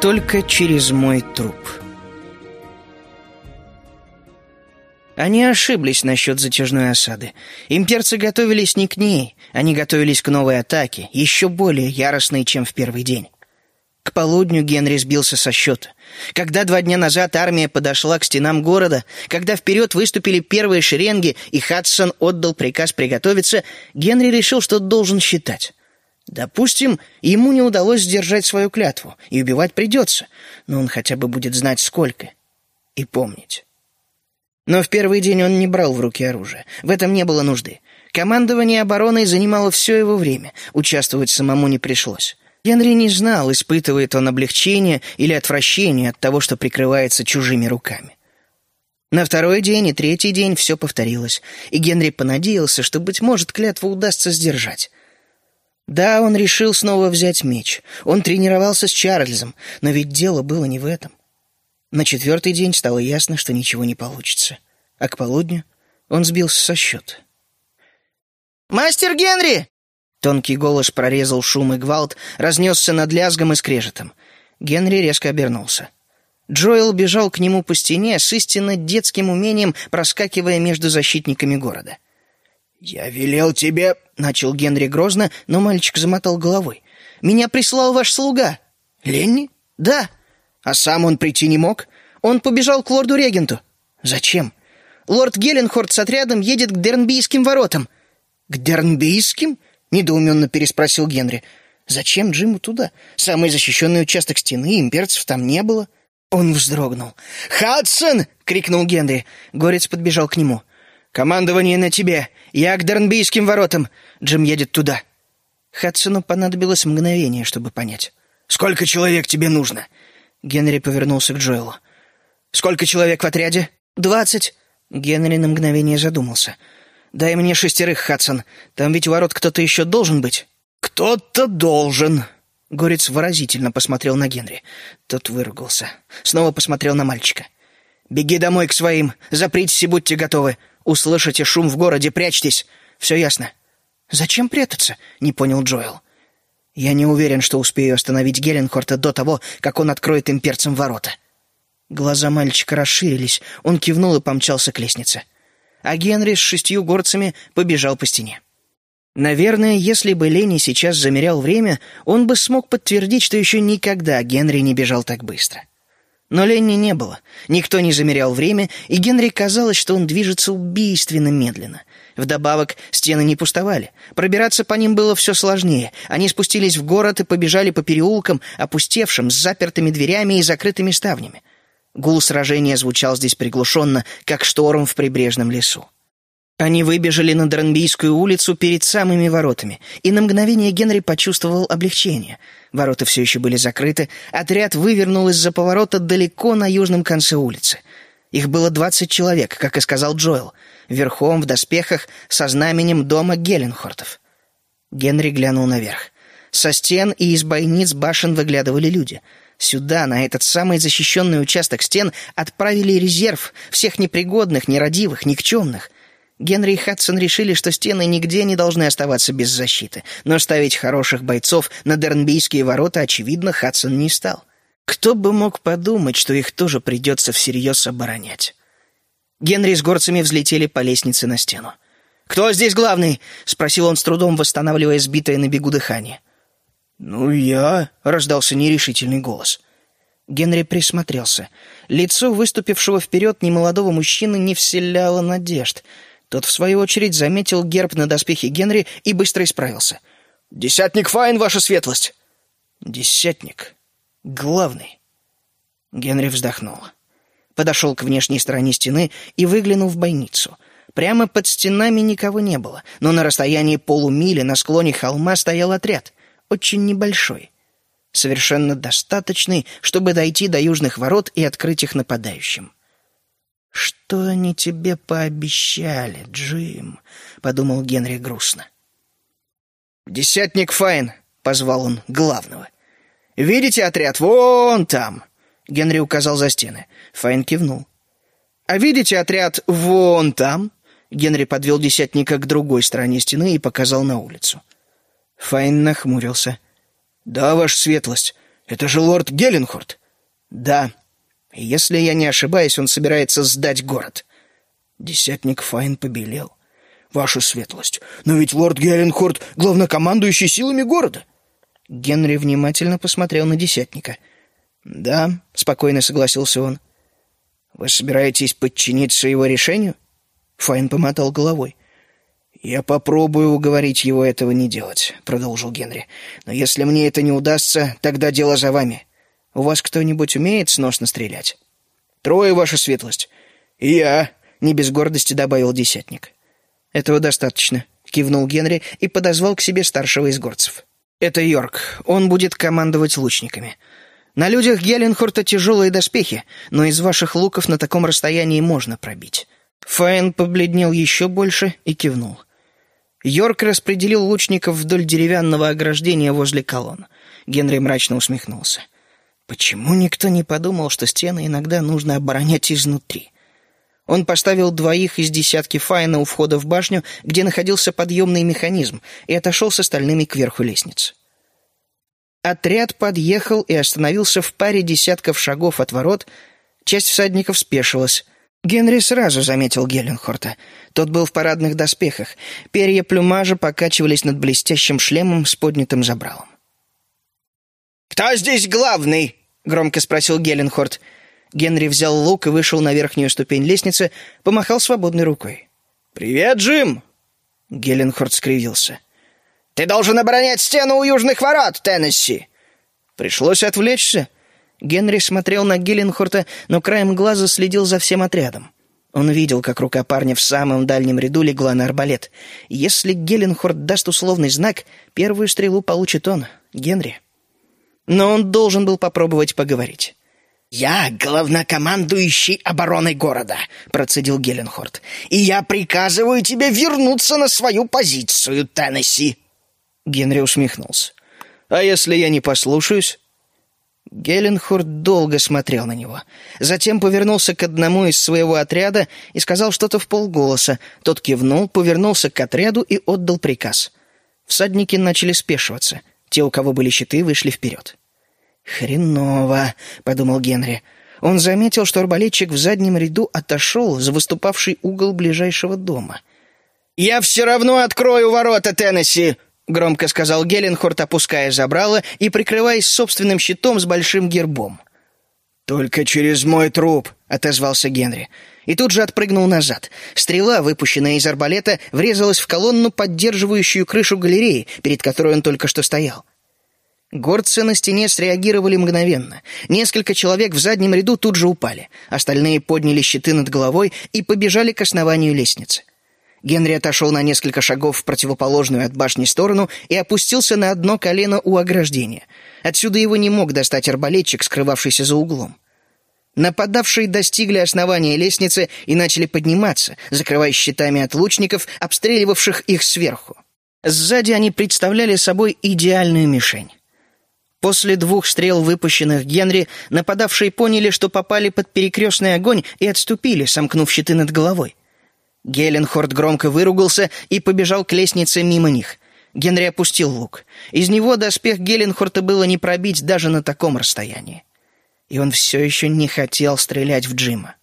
Только через мой труп. Они ошиблись насчет затяжной осады. Имперцы готовились не к ней, они готовились к новой атаке, еще более яростной, чем в первый день. К полудню Генри сбился со счета. Когда 2 дня назад армия подошла к стенам города, когда вперед выступили первые шеренги и Хадсон отдал приказ приготовиться, Генри решил, что должен считать. Допустим, ему не удалось сдержать свою клятву, и убивать придется, но он хотя бы будет знать сколько и помнить. Но в первый день он не брал в руки оружие. В этом не было нужды. Командование обороной занимало все его время, участвовать самому не пришлось. Генри не знал, испытывает он облегчение или отвращение от того, что прикрывается чужими руками. На 2-й день и 3-й день все повторилось, и Генри понадеялся, что, быть может, клятву удастся сдержать. Да, он решил снова взять меч. Он тренировался с Чарльзом, но ведь дело было не в этом. На 4-й день стало ясно, что ничего не получится. А к полудню он сбился со счета. «Мастер Генри!» Тонкий голос прорезал шум и гвалт, разнесся над лязгом и скрежетом. Генри резко обернулся. Джоэл бежал к нему по стене с истинно детским умением, проскакивая между защитниками города. «Я велел тебе...» — начал Генри грозно, но мальчик замотал головой. «Меня прислал ваш слуга». «Ленни?» «Да». «А сам он прийти не мог?» «Он побежал к лорду-регенту». «Зачем?» «Лорд Геленхорт с отрядом едет к Дернбийским воротам». «К Дернбийским?» — недоуменно переспросил Генри. «Зачем Джиму туда? Самый защищенный участок стены, имперцев там не было». Он вздрогнул. «Хадсон!» — крикнул Генри. Горец подбежал к нему. «Командование на тебе! Я к Дернбийским воротам! Джим едет туда!» Хадсону понадобилось мгновение, чтобы понять. «Сколько человек тебе нужно?» Генри повернулся к Джоэлу. «Сколько человек в отряде?» 20. Генри на мгновение задумался. «Дай мне 6, Хадсон. Там ведь у ворот кто-то еще должен быть». «Кто-то должен!» Горец выразительно посмотрел на Генри. Тот выругался. Снова посмотрел на мальчика. «Беги домой к своим. Запритесь и будьте готовы. Услышите шум в городе, прячьтесь. Все ясно». «Зачем прятаться?» — не понял Джоэл. «Я не уверен, что успею остановить Геленхорта до того, как он откроет имперцам ворота». Глаза мальчика расширились. Он кивнул и помчался к лестнице. А Генри с 6 горцами побежал по стене. Наверное, если бы Ленни сейчас замерял время, он бы смог подтвердить, что еще никогда Генри не бежал так быстро. Но Ленни не было. Никто не замерял время, и Генри казалось, что он движется убийственно медленно. Вдобавок, стены не пустовали. Пробираться по ним было все сложнее. Они спустились в город и побежали по переулкам, опустевшим, с запертыми дверями и закрытыми ставнями. Гул сражения звучал здесь приглушенно, как шторм в прибрежном лесу. Они выбежали на Дернбийскую улицу перед самыми воротами, и на мгновение Генри почувствовал облегчение. Ворота все еще были закрыты, отряд вывернул из-за поворота далеко на южном конце улицы. Их было 20 человек, как и сказал Джоэл, верхом, в доспехах, со знаменем дома Геленхортов. Генри глянул наверх. Со стен и из бойниц башен выглядывали люди. Сюда, на этот самый защищенный участок стен, отправили резерв всех непригодных, нерадивых, никчемных. Генри и Хадсон решили, что стены нигде не должны оставаться без защиты, но ставить хороших бойцов на Дернбийские ворота, очевидно, Хадсон не стал. Кто бы мог подумать, что их тоже придется всерьез оборонять. Генри с горцами взлетели по лестнице на стену. «Кто здесь главный?» — спросил он с трудом, восстанавливая сбитое на бегу дыхание. «Ну, я...» — раздался нерешительный голос. Генри присмотрелся. Лицо выступившего вперед немолодого мужчины не вселяло надежд. Тот, в свою очередь, заметил герб на доспехе Генри и быстро исправился. «Десятник Файн, ваша светлость!» «Десятник? Главный?» Генри вздохнул. Подошел к внешней стороне стены и выглянул в бойницу. Прямо под стенами никого не было, но на расстоянии полумили на склоне холма стоял отряд, очень небольшой, совершенно достаточный, чтобы дойти до южных ворот и открыть их нападающим. «Что они тебе пообещали, Джим?» — подумал Генри грустно. «Десятник Файн», — позвал он главного. «Видите отряд? Вон там!» — Генри указал за стены. Файн кивнул. «А видите отряд вон там?» Генри подвел десятника к другой стороне стены и показал на улицу. Файн нахмурился. «Да, ваша светлость, Это же лорд Геленхорт!» «Да. И если я не ошибаюсь, он собирается сдать город». Десятник Файн побелел. «Ваша светлость, но ведь лорд Геленхорт — главнокомандующий силами города!» Генри внимательно посмотрел на десятника. «Да», — спокойно согласился он. «Вы собираетесь подчиниться его решению?» Файн помотал головой. «Я попробую уговорить его этого не делать», — продолжил Генри. «Но если мне это не удастся, тогда дело за вами. У вас кто-нибудь умеет сносно стрелять?» «Трое, ваша светлость». «И я», — не без гордости добавил десятник. «Этого достаточно», — кивнул Генри и подозвал к себе старшего из горцев. «Это Йорк. Он будет командовать лучниками. На людях Геленхорта тяжелые доспехи, но из ваших луков на таком расстоянии можно пробить». Файн побледнел еще больше и кивнул. Йорк распределил лучников вдоль деревянного ограждения возле колонн. Генри мрачно усмехнулся. Почему никто не подумал, что стены иногда нужно оборонять изнутри? Он поставил двоих из десятки Файна у входа в башню, где находился подъемный механизм, и отошел с остальными кверху лестницы. Отряд подъехал и остановился в паре десятков шагов от ворот. Часть всадников спешилась. Генри сразу заметил Геленхорта. Тот был в парадных доспехах. Перья плюмажа покачивались над блестящим шлемом с поднятым забралом. «Кто здесь главный?» — громко спросил Геленхорт. Генри взял лук и вышел на верхнюю ступень лестницы, помахал свободной рукой. «Привет, Джим!» Геленхорт скривился. «Ты должен оборонять стену у южных ворот, Теннесси!» Пришлось отвлечься. Генри смотрел на Геленхорта, но краем глаза следил за всем отрядом. Он видел, как рука парня в самом дальнем ряду легла на арбалет. Если Геленхорт даст условный знак, первую стрелу получит он, Генри. Но он должен был попробовать поговорить. «Я главнокомандующий обороной города», — процедил Геленхорт. «И я приказываю тебе вернуться на свою позицию, Теннесси». Генри усмехнулся. «А если я не послушаюсь?» Геленхорт долго смотрел на него. Затем повернулся к одному из своего отряда и сказал что-то вполголоса. Тот кивнул, повернулся к отряду и отдал приказ. Всадники начали спешиваться. Те, у кого были щиты, вышли вперед. «Хреново», — подумал Генри. Он заметил, что арбалетчик в заднем ряду отошел за выступавший угол ближайшего дома. «Я все равно открою ворота, Теннесси!» — громко сказал Геленхорт, опуская забрало и прикрываясь собственным щитом с большим гербом. «Только через мой труп», — отозвался Генри. И тут же отпрыгнул назад. Стрела, выпущенная из арбалета, врезалась в колонну, поддерживающую крышу галереи, перед которой он только что стоял. Горцы на стене среагировали мгновенно. Несколько человек в заднем ряду тут же упали. Остальные подняли щиты над головой и побежали к основанию лестницы. Генри отошел на несколько шагов в противоположную от башни сторону и опустился на одно колено у ограждения. Отсюда его не мог достать арбалетчик, скрывавшийся за углом. Нападавшие достигли основания лестницы и начали подниматься, закрываясь щитами от лучников, обстреливавших их сверху. Сзади они представляли собой идеальную мишень. После 2 стрел, выпущенных Генри, нападавшие поняли, что попали под перекрестный огонь и отступили, сомкнув щиты над головой. Геленхорт громко выругался и побежал к лестнице мимо них. Генри опустил лук. Из него доспех Геленхорта было не пробить даже на таком расстоянии. И он все еще не хотел стрелять в Джима.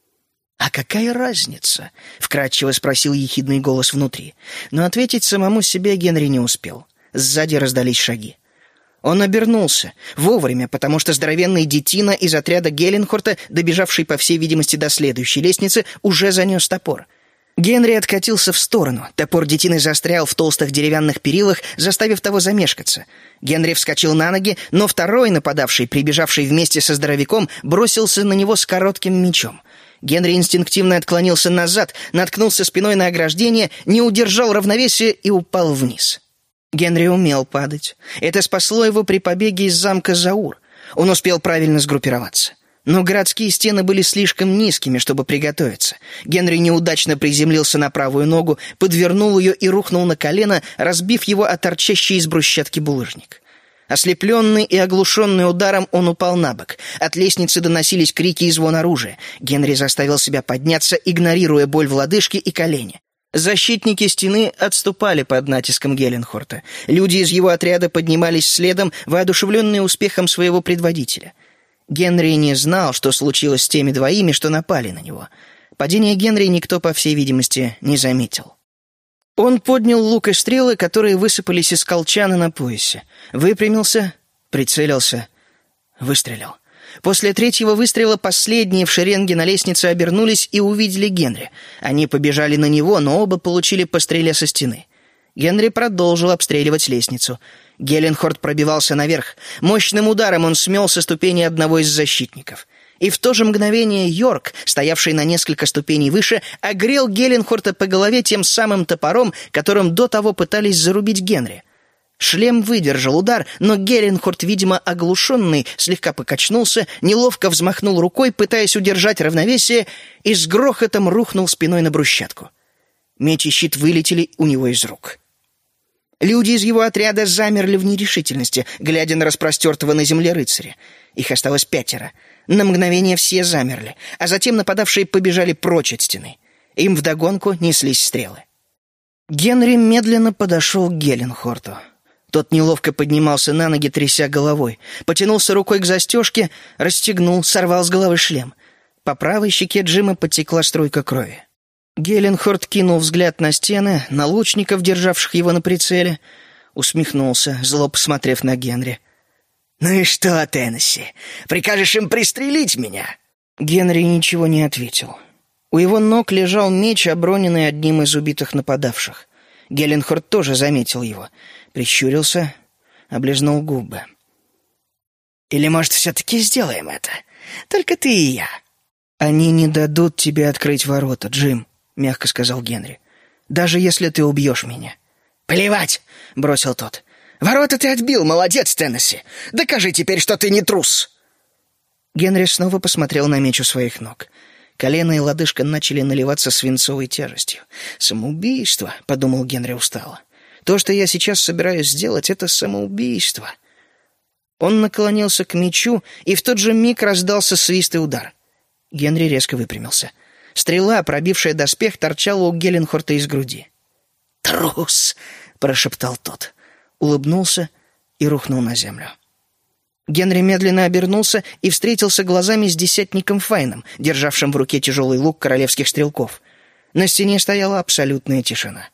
«А какая разница?» — вкратчиво спросил ехидный голос внутри. Но ответить самому себе Генри не успел. Сзади раздались шаги. Он обернулся. Вовремя, потому что здоровенный детина из отряда Геленхорта, добежавший, по всей видимости, до следующей лестницы, уже занес топор. Генри откатился в сторону. Топор детины застрял в толстых деревянных перилах, заставив того замешкаться. Генри вскочил на ноги, но второй нападавший, прибежавший вместе со здоровяком, бросился на него с коротким мечом. Генри инстинктивно отклонился назад, наткнулся спиной на ограждение, не удержал равновесия и упал вниз. Генри умел падать. Это спасло его при побеге из замка Заур. Он успел правильно сгруппироваться. Но городские стены были слишком низкими, чтобы приготовиться. Генри неудачно приземлился на правую ногу, подвернул ее и рухнул на колено, разбив его о торчащий из брусчатки булыжник. Ослепленный и оглушенный ударом, он упал на бок. От лестницы доносились крики и звон оружия. Генри заставил себя подняться, игнорируя боль в лодыжке и колене. Защитники стены отступали под натиском Геленхорта. Люди из его отряда поднимались следом, воодушевленные успехом своего предводителя. Генри не знал, что случилось с теми двоими, что напали на него. Падение Генри никто, по всей видимости, не заметил. Он поднял лук и стрелы, которые высыпались из колчана на поясе. Выпрямился, прицелился, выстрелил. После третьего выстрела последние в шеренге на лестнице обернулись и увидели Генри. Они побежали на него, но оба получили по стреле со стены. Генри продолжил обстреливать лестницу. Геленхорт пробивался наверх. Мощным ударом он смел со ступени одного из защитников. И в то же мгновение Йорк, стоявший на несколько ступеней выше, огрел Геленхорта по голове тем самым топором, которым до того пытались зарубить Генри. Шлем выдержал удар, но Геленхорт, видимо, оглушенный, слегка покачнулся, неловко взмахнул рукой, пытаясь удержать равновесие, и с грохотом рухнул спиной на брусчатку. Меч и щит вылетели у него из рук. Люди из его отряда замерли в нерешительности, глядя на распростертого на земле рыцаря. Их осталось 5. На мгновение все замерли, а затем нападавшие побежали прочь от стены. Им вдогонку неслись стрелы. Генри медленно подошел к Геленхорту. Тот неловко поднимался на ноги, тряся головой. Потянулся рукой к застежке, расстегнул, сорвал с головы шлем. По правой щеке Джима потекла струйка крови. Геленхорт кинул взгляд на стены, на лучников, державших его на прицеле. Усмехнулся, зло посмотрев на Генри. «Ну и что, Теннесси, прикажешь им пристрелить меня?» Генри ничего не ответил. У его ног лежал меч, оброненный одним из убитых нападавших. Геленхорт тоже заметил его. Прищурился, облизнул губы. «Или, может, все-таки сделаем это? Только ты и я». «Они не дадут тебе открыть ворота, Джим», — мягко сказал Генри. «Даже если ты убьешь меня». «Плевать», — бросил тот. «Ворота ты отбил, молодец, Теннесси. Докажи теперь, что ты не трус». Генри снова посмотрел на меч у своих ног. Колено и лодыжка начали наливаться свинцовой тяжестью. «Самоубийство», — подумал Генри устало. «То, что я сейчас собираюсь сделать, — это самоубийство». Он наклонился к мечу, и в тот же миг раздался свист и удар. Генри резко выпрямился. Стрела, пробившая доспех, торчала у Геленхорта из груди. «Трус!» — прошептал тот. Улыбнулся и рухнул на землю. Генри медленно обернулся и встретился глазами с десятником Файном, державшим в руке тяжелый лук королевских стрелков. На стене стояла абсолютная тишина.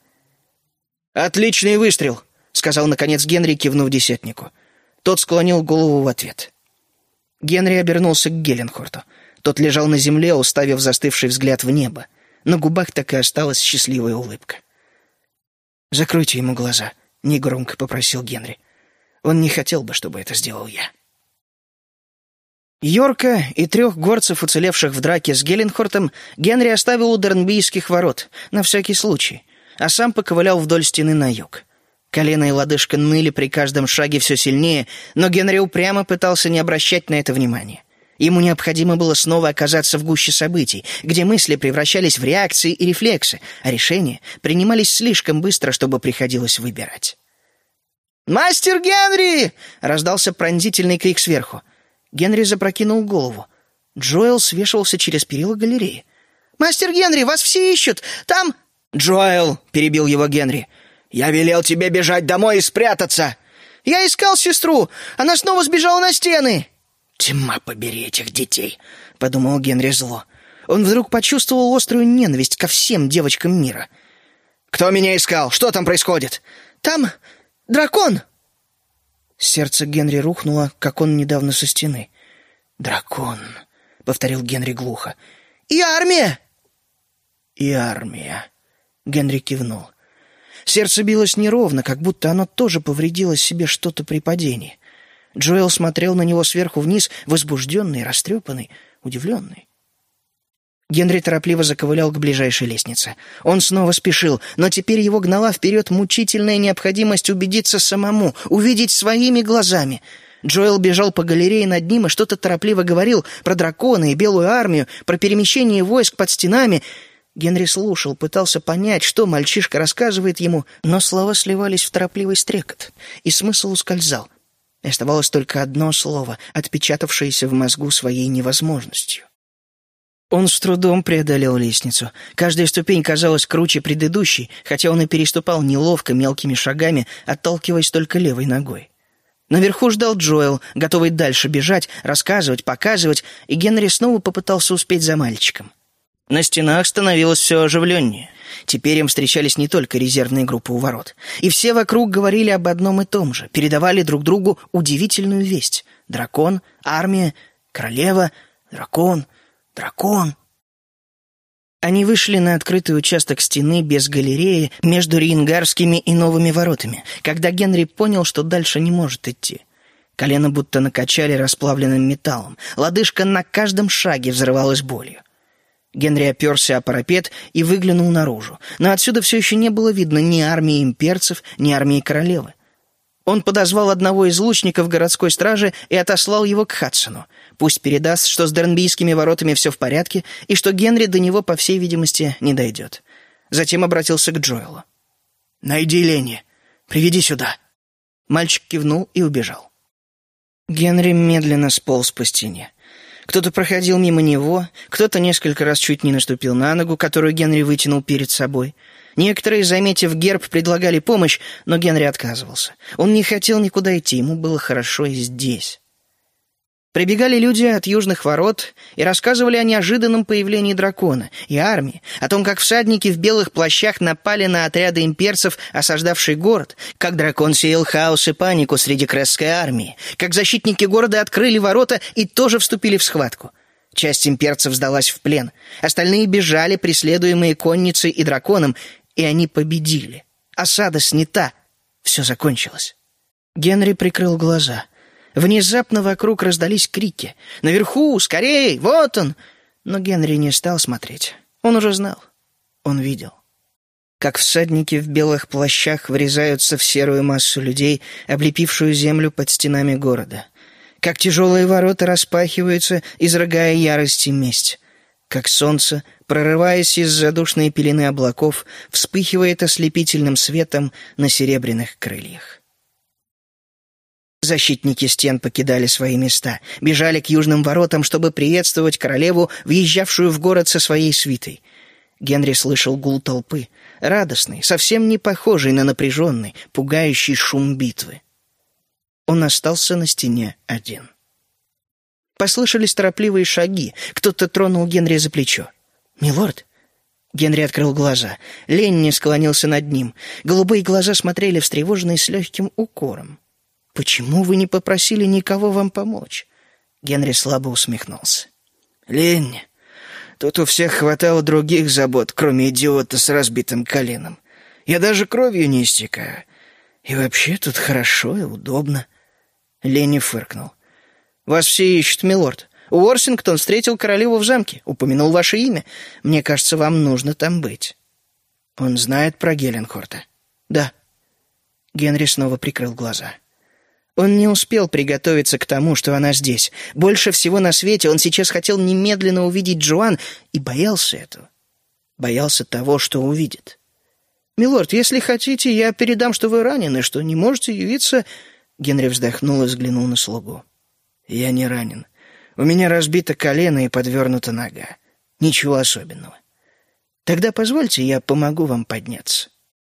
«Отличный выстрел!» — сказал, наконец, Генри, кивнув десятнику. Тот склонил голову в ответ. Генри обернулся к Геленхорту. Тот лежал на земле, уставив застывший взгляд в небо. На губах так и осталась счастливая улыбка. «Закройте ему глаза», — негромко попросил Генри. «Он не хотел бы, чтобы это сделал я». Йорка и 3 горцев, уцелевших в драке с Геленхортом, Генри оставил у Дернбийских ворот, на всякий случай, а сам поковылял вдоль стены на юг. Колено и лодыжка ныли при каждом шаге все сильнее, но Генри упрямо пытался не обращать на это внимания. Ему необходимо было снова оказаться в гуще событий, где мысли превращались в реакции и рефлексы, а решения принимались слишком быстро, чтобы приходилось выбирать. «Мастер Генри!» — раздался пронзительный крик сверху. Генри запрокинул голову. Джоэл свешивался через перила галереи. «Мастер Генри, вас все ищут! Там...» «Джоэл!» — перебил его Генри. «Я велел тебе бежать домой и спрятаться!» «Я искал сестру! Она снова сбежала на стены!» «Тьма побери этих детей!» — подумал Генри зло. Он вдруг почувствовал острую ненависть ко всем девочкам мира. «Кто меня искал? Что там происходит?» «Там дракон!» Сердце Генри рухнуло, как он недавно со стены. «Дракон», — повторил Генри глухо. «И армия!» «И армия», — Генри кивнул. Сердце билось неровно, как будто оно тоже повредило себе что-то при падении. Джоэл смотрел на него сверху вниз, возбужденный, растрепанный, удивленный. Генри торопливо заковылял к ближайшей лестнице. Он снова спешил, но теперь его гнала вперед мучительная необходимость убедиться самому, увидеть своими глазами. Джоэл бежал по галерее над ним и что-то торопливо говорил про дракона и белую армию, про перемещение войск под стенами. Генри слушал, пытался понять, что мальчишка рассказывает ему, но слова сливались в торопливый стрекот, и смысл ускользал. Оставалось только одно слово, отпечатавшееся в мозгу своей невозможностью. Он с трудом преодолел лестницу. Каждая ступень казалась круче предыдущей, хотя он и переступал неловко, мелкими шагами, отталкиваясь только левой ногой. Наверху ждал Джоэл, готовый дальше бежать, рассказывать, показывать, и Генри снова попытался успеть за мальчиком. На стенах становилось все оживленнее. Теперь им встречались не только резервные группы у ворот. И все вокруг говорили об одном и том же, передавали друг другу удивительную весть. Дракон, армия, королева, дракон, дракон. Они вышли на открытый участок стены без галереи между Риенгарскими и новыми воротами, когда Генри понял, что дальше не может идти. Колено будто накачали расплавленным металлом. Лодыжка на каждом шаге взрывалась болью. Генри оперся о парапет и выглянул наружу. Но отсюда все еще не было видно ни армии имперцев, ни армии королевы. Он подозвал одного из лучников городской стражи и отослал его к Хадсону. Пусть передаст, что с Дернбийскими воротами все в порядке, и что Генри до него, по всей видимости, не дойдет. Затем обратился к Джоэлу. «Найди Ленни. Приведи сюда». Мальчик кивнул и убежал. Генри медленно сполз по стене. Кто-то проходил мимо него, кто-то несколько раз чуть не наступил на ногу, которую Генри вытянул перед собой. Некоторые, заметив герб, предлагали помощь, но Генри отказывался. Он не хотел никуда идти, ему было хорошо и здесь. Прибегали люди от южных ворот и рассказывали о неожиданном появлении дракона и армии, о том, как всадники в белых плащах напали на отряды имперцев, осаждавшие город, как дракон сеял хаос и панику среди кресской армии, как защитники города открыли ворота и тоже вступили в схватку. Часть имперцев сдалась в плен, остальные бежали, преследуемые конницей и драконом, и они победили. Осада снята, все закончилось. Генри прикрыл глаза. Внезапно вокруг раздались крики. «Наверху! Скорей! Вот он!» Но Генри не стал смотреть. Он уже знал. Он видел. Как всадники в белых плащах врезаются в серую массу людей, облепившую землю под стенами города. Как тяжелые ворота распахиваются, изрыгая ярость и месть. Как солнце, прорываясь из задушной пелены облаков, вспыхивает ослепительным светом на серебряных крыльях. Защитники стен покидали свои места, бежали к южным воротам, чтобы приветствовать королеву, въезжавшую в город со своей свитой. Генри слышал гул толпы, радостный, совсем не похожий на напряженный, пугающий шум битвы. Он остался на стене один. Послышались торопливые шаги, кто-то тронул Генри за плечо. «Милорд?» Генри открыл глаза. Ленни склонился над ним. Голубые глаза смотрели встревоженные с легким укором. «Почему вы не попросили никого вам помочь?» Генри слабо усмехнулся. «Ленни, тут у всех хватало других забот, кроме идиота с разбитым коленом. Я даже кровью не истекаю. И вообще тут хорошо и удобно». Ленни фыркнул. «Вас все ищут, милорд. Уорсингтон встретил королеву в замке, упомянул ваше имя. Мне кажется, вам нужно там быть». «Он знает про Геленхорта?» «Да». Генри снова прикрыл глаза. Он не успел приготовиться к тому, что она здесь. Больше всего на свете он сейчас хотел немедленно увидеть Джоан и боялся этого. Боялся того, что увидит. «Милорд, если хотите, я передам, что вы ранены, что не можете явиться...» Генри вздохнул и взглянул на слугу. «Я не ранен. У меня разбито колено и подвернута нога. Ничего особенного. Тогда позвольте, я помогу вам подняться».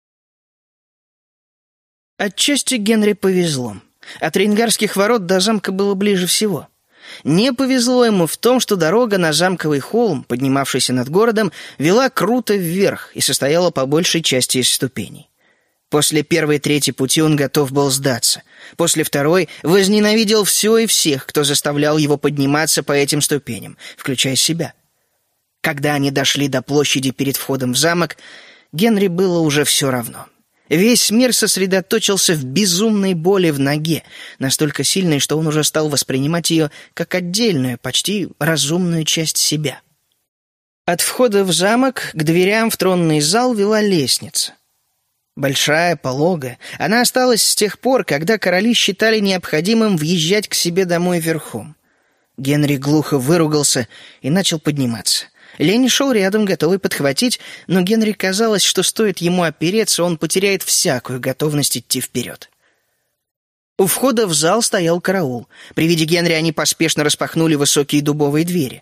Отчасти Генри повезло. От Риенгарских ворот до замка было ближе всего. Не повезло ему в том, что дорога на замковый холм, поднимавшийся над городом, вела круто вверх и состояла по большей части из ступеней. После первой трети пути он готов был сдаться. После второй возненавидел все и всех, кто заставлял его подниматься по этим ступеням, включая себя. Когда они дошли до площади перед входом в замок, Генри было уже все равно. Весь мир сосредоточился в безумной боли в ноге, настолько сильной, что он уже стал воспринимать ее как отдельную, почти разумную часть себя. От входа в замок к дверям в тронный зал вела лестница. Большая, пологая, она осталась с тех пор, когда короли считали необходимым въезжать к себе домой верхом. Генри глухо выругался и начал подниматься. Ленни шел рядом, готовый подхватить, но Генри казалось, что стоит ему опереться, он потеряет всякую готовность идти вперед. У входа в зал стоял караул. При виде Генри они поспешно распахнули высокие дубовые двери.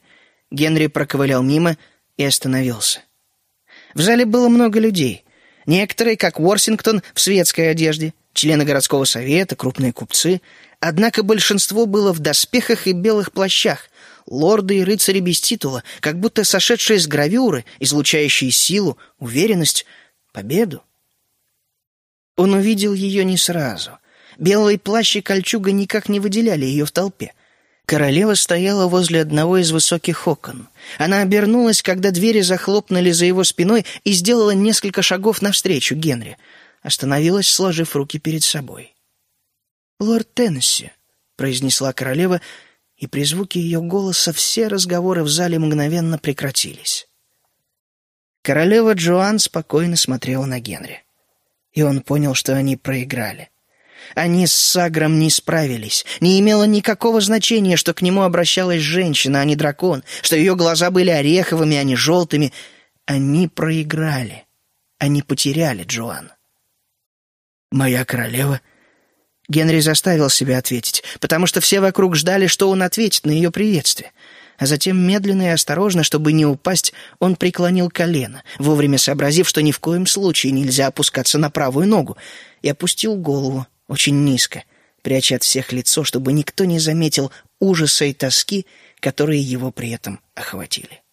Генри проковылял мимо и остановился. В зале было много людей. Некоторые, как Уорсингтон, в светской одежде, члены городского совета, крупные купцы. Однако большинство было в доспехах и белых плащах, лорды и рыцари без титула, как будто сошедшие с гравюры, излучающие силу, уверенность, победу. Он увидел ее не сразу. Белый плащ и кольчуга никак не выделяли ее в толпе. Королева стояла возле одного из высоких окон. Она обернулась, когда двери захлопнули за его спиной, и сделала несколько шагов навстречу Генри. Остановилась, сложив руки перед собой. «Лорд Теннесси», — произнесла королева, и при звуке ее голоса все разговоры в зале мгновенно прекратились. Королева Джоан спокойно смотрела на Генри. И он понял, что они проиграли. Они с Сагром не справились. Не имело никакого значения, что к нему обращалась женщина, а не дракон, что ее глаза были ореховыми, а не желтыми. Они проиграли. Они потеряли Джоан. «Моя королева...» Генри заставил себя ответить, потому что все вокруг ждали, что он ответит на ее приветствие. А затем медленно и осторожно, чтобы не упасть, он преклонил колено, вовремя сообразив, что ни в коем случае нельзя опускаться на правую ногу, и опустил голову очень низко, пряча от всех лицо, чтобы никто не заметил ужаса и тоски, которые его при этом охватили.